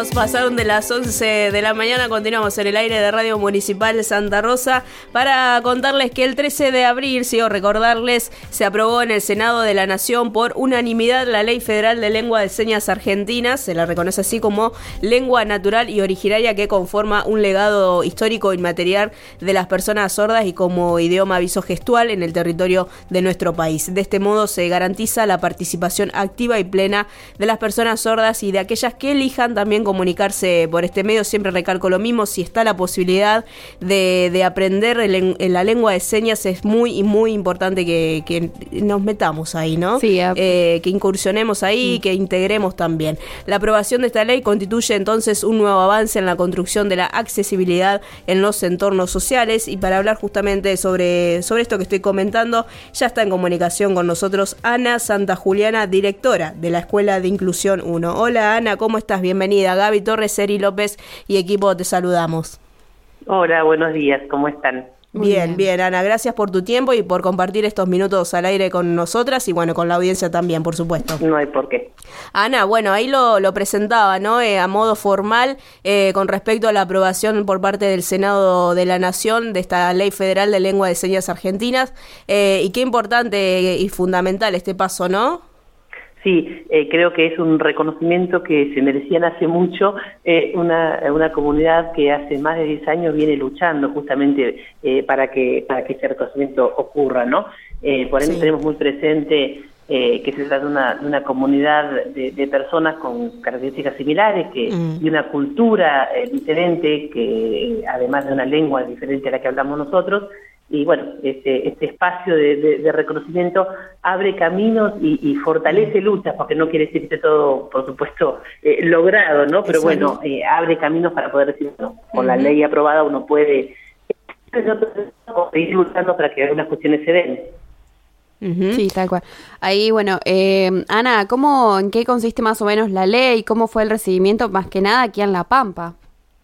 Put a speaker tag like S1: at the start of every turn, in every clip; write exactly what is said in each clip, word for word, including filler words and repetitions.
S1: minutos pasaron de las once de la mañana. Continuamos en el aire de Radio Municipal de Santa Rosa para contarles que el trece de abril, sí, o recordarles, se aprobó en el Senado de la Nación por unanimidad la Ley Federal de Lengua de Señas Argentinas. Se la reconoce así como lengua natural y originaria que conforma un legado histórico inmaterial de las personas sordas y como idioma visogestual en el territorio de nuestro país. De este modo se garantiza la participación activa y plena de las personas sordas y de aquellas que elijan también comunicarse por este medio. Siempre recalco lo mismo, si está la posibilidad de, de aprender en, en la lengua de señas, es muy muy importante que, que nos metamos ahí, ¿no?
S2: Sí, a...
S1: eh, que incursionemos ahí, mm. que integremos también. La aprobación de esta ley constituye entonces un nuevo avance en la construcción de la accesibilidad en los entornos sociales, y para hablar justamente sobre, sobre esto que estoy comentando, ya está en comunicación con nosotros Ana Santajuliana, directora de la Escuela de Inclusión uno. Hola Ana, ¿cómo estás? Bienvenida. Gaby Torres, Eri López y equipo te saludamos.
S3: Hola, buenos días, ¿cómo están?
S1: Bien, bien, bien, Ana, gracias por tu tiempo y por compartir estos minutos al aire con nosotras y bueno, con la audiencia también, por supuesto.
S3: No hay por qué.
S1: Ana, bueno, ahí lo, lo presentaba, ¿no? Eh, a modo formal, eh, con respecto a la aprobación por parte del Senado de la Nación de esta Ley Federal de Lengua de Señas Argentinas, eh, y qué importante y fundamental este paso, ¿no?
S3: Sí, eh, creo que es un reconocimiento que se merecían hace mucho, eh, una, una comunidad que hace más de diez años viene luchando justamente eh, para que para que este reconocimiento ocurra, ¿no? Eh, por ende sí. Tenemos muy presente eh, que se trata de una, de una comunidad de, de personas con características similares que, mm. y una cultura eh, diferente, que además de una lengua diferente a la que hablamos nosotros. Y bueno, este, este espacio de, de, de reconocimiento abre caminos y, y fortalece luchas, porque no quiere decir que esté todo, por supuesto, eh, logrado, ¿no? Pero Exacto. bueno, eh, abre caminos para poder decir, bueno, con uh-huh. la ley aprobada uno puede seguir luchando para que algunas cuestiones se den.
S2: Uh-huh. Sí, tal cual. Ahí, bueno, eh, Ana, ¿cómo, en qué consiste más o menos la ley? ¿Cómo fue el recibimiento, más que nada, aquí en La Pampa?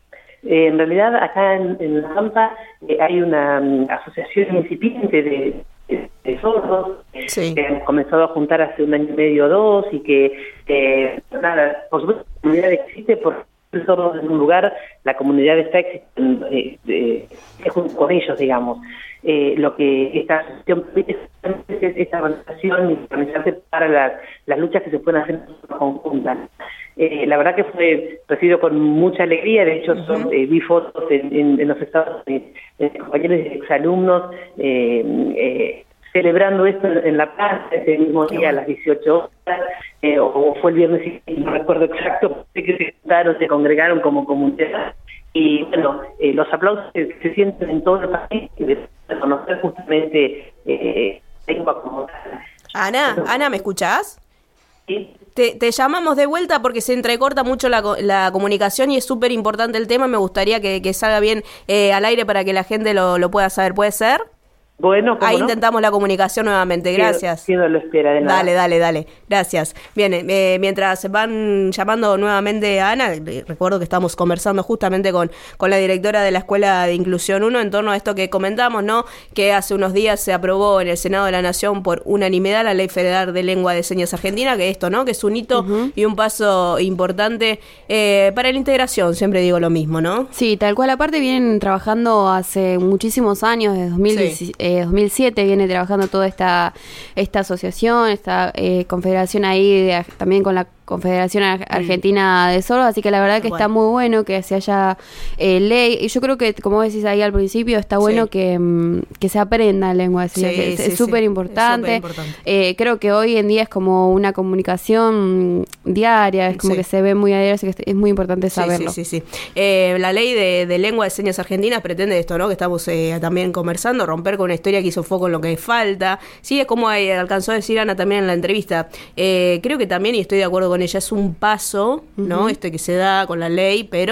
S3: Eh, en realidad, acá en, en La Pampa eh, hay una um, asociación incipiente de, de, de sordos sí. que han comenzado a juntar hace un año y medio o dos y que, eh, nada, por supuesto, la comunidad existe por ser sordos en un lugar, la comunidad está existiendo eh, eh, junto con ellos, digamos. Eh, lo que esta asociación permite es esta organización y organizarse para las, las luchas que se pueden hacer conjuntas. Eh, la verdad que fue recibido con mucha alegría, de hecho son, uh-huh. eh, vi fotos en, en, en los estados de, de compañeros y exalumnos eh, eh, celebrando esto en, en La Paz ese mismo día a las dieciocho horas, eh, o, o fue el viernes, no recuerdo exacto, sé que se juntaron, se congregaron como comunidad y bueno, eh, los aplausos que se sienten en todo el país y de reconocer justamente eh, lengua como tal.
S1: Ana, Ana, ¿me escuchás?
S3: Sí.
S1: Te, te llamamos de vuelta porque se entrecorta mucho la, la comunicación y es súper importante el tema. Me gustaría que, que salga bien eh, al aire para que la gente lo, lo pueda saber. ¿Puede ser?
S3: Bueno,
S1: ahí
S3: no?
S1: intentamos la comunicación nuevamente, gracias.
S3: Sí, no lo espera de nada.
S1: Dale, dale, dale, gracias. Bien, eh, mientras van llamando nuevamente a Ana, recuerdo que estamos conversando justamente con, con la directora de la Escuela de Inclusión uno en torno a esto que comentamos, ¿no? Que hace unos días se aprobó en el Senado de la Nación por unanimidad la Ley Federal de Lengua de Señas Argentina, que esto, ¿no? Que es un hito uh-huh. y un paso importante eh, para la integración, siempre digo lo mismo, ¿no?
S2: Sí, tal cual, aparte vienen trabajando hace muchísimos años, desde dos mil diecisiete. Sí. dos mil siete viene trabajando toda esta esta asociación, esta eh, confederación ahí, de, también con la Confederación Argentina de Sordos, así que la verdad que bueno. está muy bueno que se haya eh, ley, y yo creo que, como decís ahí al principio, está bueno sí. que, que se aprenda lengua de señas, sí, es súper sí, importante, importante. Eh, creo que hoy en día es como una comunicación diaria, es como sí. que se ve muy a diario, así que es muy importante saberlo.
S1: Sí, sí, sí, sí. Eh, la ley de, de lengua de señas argentinas pretende esto, ¿no? Que estamos eh, también conversando, romper con una historia que hizo foco en lo que falta, sí, es como eh, alcanzó a decir Ana también en la entrevista, eh, creo que también, y estoy de acuerdo con ella, es un paso, ¿no? Uh-huh. Este que se da con la ley, pero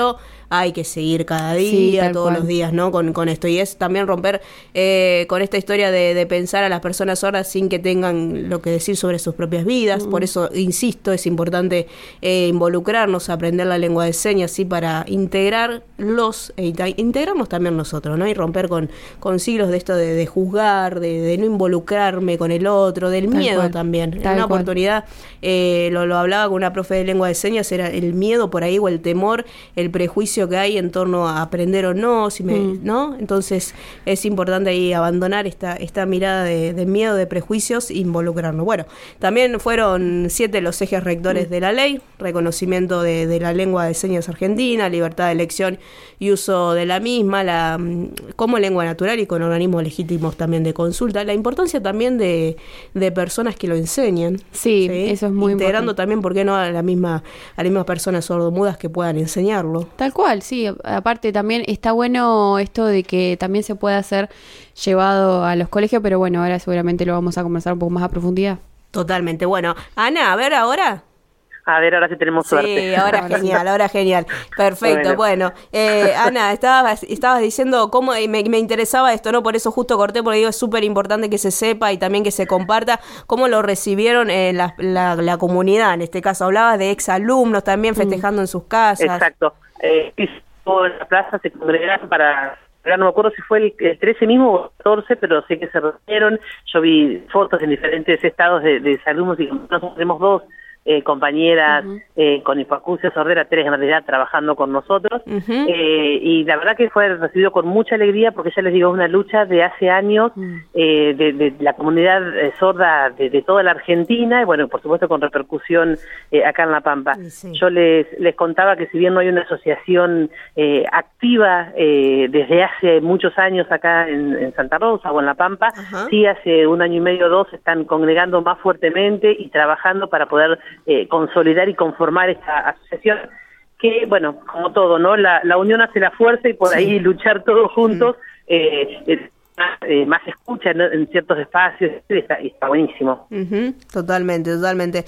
S1: hay que seguir cada día,
S2: sí,
S1: todos
S2: cual.
S1: los días, ¿no? Con, con esto. Y es también romper eh, con esta historia de, de pensar a las personas sordas sin que tengan lo que decir sobre sus propias vidas. Mm. Por eso, insisto, es importante eh, involucrarnos, aprender la lengua de señas, ¿sí? Para integrarlos, e integrarnos también nosotros, ¿no? Y romper con, con siglos de esto de, de juzgar, de, de no involucrarme con el otro, del Tal miedo cual. También. Tal en una cual. Oportunidad, eh, lo, lo hablaba con una profe de lengua de señas, era el miedo por ahí o el temor, el prejuicio que hay en torno a aprender o no, si me, mm. ¿no? Entonces es importante ahí abandonar esta, esta mirada de, de miedo, de prejuicios, e involucrarnos. Bueno, también fueron siete los ejes rectores mm. de la ley: reconocimiento de, de la lengua de señas argentina, libertad de elección y uso de la misma, la como lengua natural y con organismos legítimos también de consulta, la importancia también de, de personas que lo enseñan.
S2: Sí, ¿sí? Eso es muy
S1: integrando
S2: importante.
S1: También, ¿por qué no?, a la misma a las mismas personas sordomudas que puedan enseñarlo.
S2: Tal cual, sí. Aparte también está bueno esto de que también se pueda hacer llevado a los colegios, pero bueno, ahora seguramente lo vamos a conversar un poco más a profundidad.
S1: Totalmente. Bueno, Ana, a ver ahora.
S3: A ver, ahora sí tenemos suerte.
S1: Sí, ahora genial, ahora genial. Perfecto, bueno. bueno eh, Ana, estabas, estabas diciendo cómo me, me interesaba esto, ¿no? Por eso justo corté, porque digo, es súper importante que se sepa y también que se comparta cómo lo recibieron eh, la, la, la comunidad. En este caso, hablabas de exalumnos también festejando mm. en sus casas.
S3: Exacto. Eh, en la plaza se congregaron para... No me acuerdo si fue el, el trece mismo o el catorce, pero sé que se reunieron. Yo vi fotos en diferentes estados de, de exalumnos y nosotros tenemos dos Eh, compañeras uh-huh. eh, con hipoacusia sordera, tres en realidad trabajando con nosotros, uh-huh. eh, y la verdad que fue recibido con mucha alegría, porque ya les digo, es una lucha de hace años uh-huh. eh, de, de la comunidad eh, sorda de, de toda la Argentina, y bueno, por supuesto con repercusión eh, acá en La Pampa. Sí. Yo les, les contaba que si bien no hay una asociación eh, activa eh, desde hace muchos años acá en, en Santa Rosa o en La Pampa, uh-huh. sí hace un año y medio o dos se están congregando más fuertemente y trabajando para poder Eh, consolidar y conformar esta asociación que, bueno, como todo, ¿no? La, la unión hace la fuerza y por sí. ahí luchar todos juntos mm. eh, eh, más, eh, más escucha, ¿no?, en ciertos espacios, está, está buenísimo.
S1: Uh-huh. Totalmente, totalmente.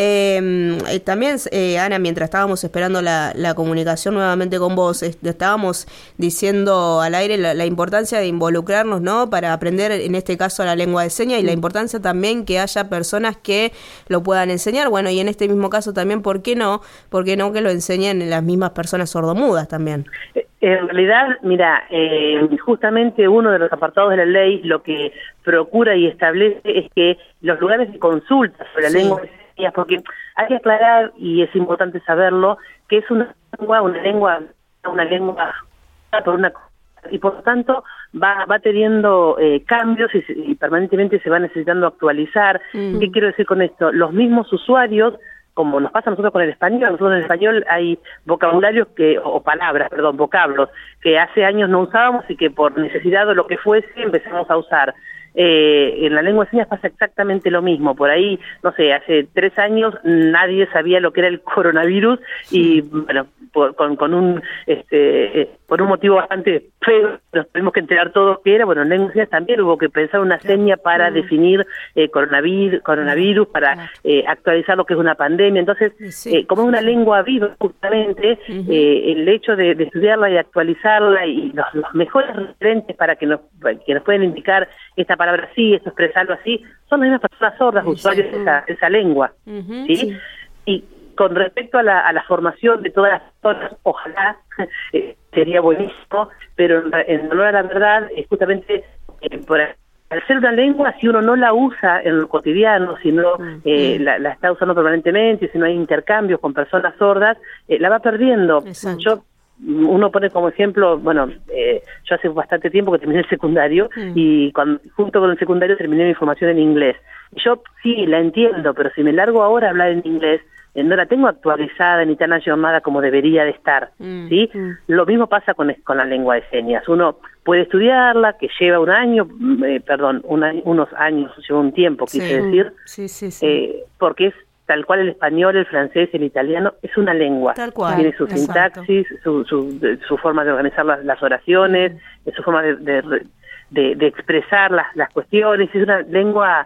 S1: Eh, eh, también, eh, Ana, mientras estábamos esperando la, la comunicación nuevamente con vos, eh, estábamos diciendo al aire la, la importancia de involucrarnos, ¿no?, para aprender, en este caso, la lengua de señas, y la importancia también que haya personas que lo puedan enseñar. Bueno, y en este mismo caso también, ¿por qué no? ¿Por qué no que lo enseñen las mismas personas sordomudas también?
S3: Eh, En realidad, mira, eh, justamente uno de los apartados de la ley lo que procura y establece es que los lugares de consulta sobre la sí. lengua de señas, porque hay que aclarar, y es importante saberlo, que es una lengua, una lengua, una lengua por una y por lo tanto va va teniendo eh, cambios y, y permanentemente se va necesitando actualizar. Mm. ¿Qué quiero decir con esto? Los mismos usuarios, como nos pasa a nosotros con el español, nosotros en el español hay vocabularios que, o palabras, perdón, vocablos, que hace años no usábamos y que por necesidad o lo que fuese empezamos a usar. Eh, en la lengua de señas pasa exactamente lo mismo. Por ahí, no sé, hace tres años nadie sabía lo que era el coronavirus y, bueno, por, con, con un este eh, por un motivo bastante feo nos tuvimos que enterar todos que era. Bueno, en lengua de señas también hubo que pensar una seña para mm. definir eh, coronavirus, coronavirus para eh, actualizar lo que es una pandemia. Entonces, sí, eh, como es una lengua viva, justamente, uh-huh. eh, el hecho de, de estudiarla y actualizarla y los, los mejores referentes para que nos, que nos pueden indicar esta palabra así, esto expresarlo así, son las mismas personas sordas, sí, usuarios sí. de esa, esa lengua. Uh-huh, ¿sí? Sí. Y con respecto a la, a la formación de todas las personas, ojalá eh, sería buenísimo, pero en, en honor a la verdad, es justamente eh, por al ser una lengua, si uno no la usa en lo cotidiano, si no eh, la, la está usando permanentemente, si no hay intercambios con personas sordas, eh, la va perdiendo. Exacto. Yo Uno pone como ejemplo, bueno, eh, yo hace bastante tiempo que terminé el secundario mm. y cuando, junto con el secundario terminé mi formación en inglés. Yo sí, la entiendo, pero si me largo ahora a hablar en inglés, eh, no la tengo actualizada ni tan ayornada como debería de estar, mm. ¿sí? Mm. Lo mismo pasa con, con la lengua de señas. Uno puede estudiarla, que lleva un año, eh, perdón, un año, unos años, lleva un tiempo, quise sí. decir,
S1: sí, sí, sí.
S3: Eh, porque es tal cual el español, el francés, el italiano, es una lengua.
S1: Tal cual.
S3: Tiene su sintaxis, su, su, su forma de organizar las, las oraciones, mm. su forma de, de, de, de expresar las, las cuestiones. Es una lengua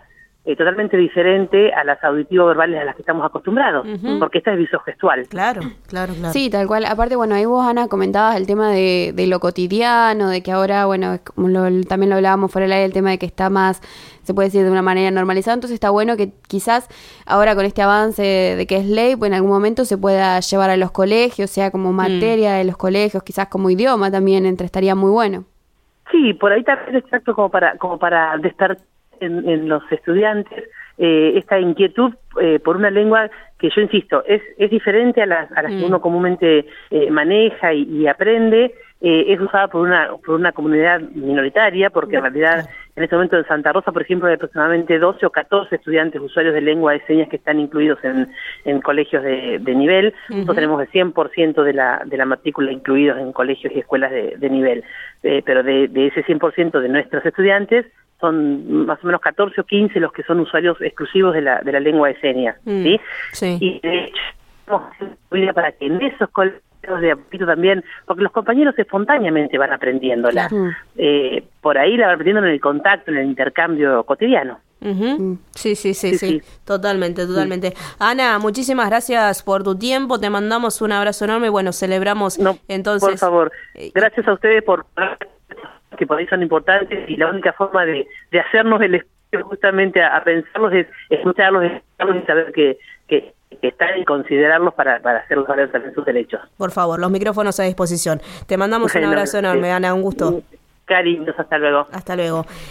S3: eh, totalmente diferente a las auditivo-verbales a las que estamos acostumbrados, uh-huh. porque esta es visogestual.
S1: Claro, claro, claro.
S2: Sí, tal cual. Aparte, bueno, ahí vos, Ana, comentabas el tema de, de lo cotidiano, de que ahora, bueno, como lo, también lo hablábamos fuera del aire, el tema de que está más, se puede decir, de una manera normalizada. Entonces está bueno que quizás ahora con este avance de que es ley, pues en algún momento se pueda llevar a los colegios, sea como materia mm. de los colegios, quizás como idioma también, entre estaría muy bueno.
S3: Sí, por ahí también es exacto como para, como para despertar en, en los estudiantes eh, esta inquietud eh, por una lengua que yo insisto, es, es diferente a las, a las mm. que uno comúnmente eh, maneja y, y aprende, eh, es usada por una, por una comunidad minoritaria, porque en realidad en este momento en Santa Rosa, por ejemplo, hay aproximadamente doce o catorce estudiantes usuarios de lengua de señas que están incluidos en, en colegios de, de nivel. Uh-huh. Nosotros tenemos el cien por ciento de la, de la matrícula incluidos en colegios y escuelas de, de nivel, eh, pero de, de ese cien por ciento de nuestros estudiantes, son más o menos catorce o quince los que son usuarios exclusivos de la, de la lengua de señas, mm, ¿sí? Sí. Y de hecho, estamos haciendo para que en esos colegios de a poquito también, porque los compañeros espontáneamente van aprendiéndola, claro. eh, por ahí la van aprendiendo en el contacto, en el intercambio cotidiano.
S1: Uh-huh. Mm. Sí, sí, sí, sí, sí, sí, totalmente, totalmente. Sí. Ana, muchísimas gracias por tu tiempo, te mandamos un abrazo enorme, bueno, celebramos
S3: no,
S1: entonces...
S3: Por favor, gracias a ustedes por... que por ahí son importantes y la única forma de, de hacernos el espacio justamente a, a pensarlos es escucharlos, escucharlos y saber que, que, que están y considerarlos para, para hacerlos valer también sus derechos.
S1: Por favor, los micrófonos a disposición. Te mandamos bueno, un abrazo enorme, sí. Ana, un gusto.
S3: Cariños, hasta luego.
S1: Hasta luego.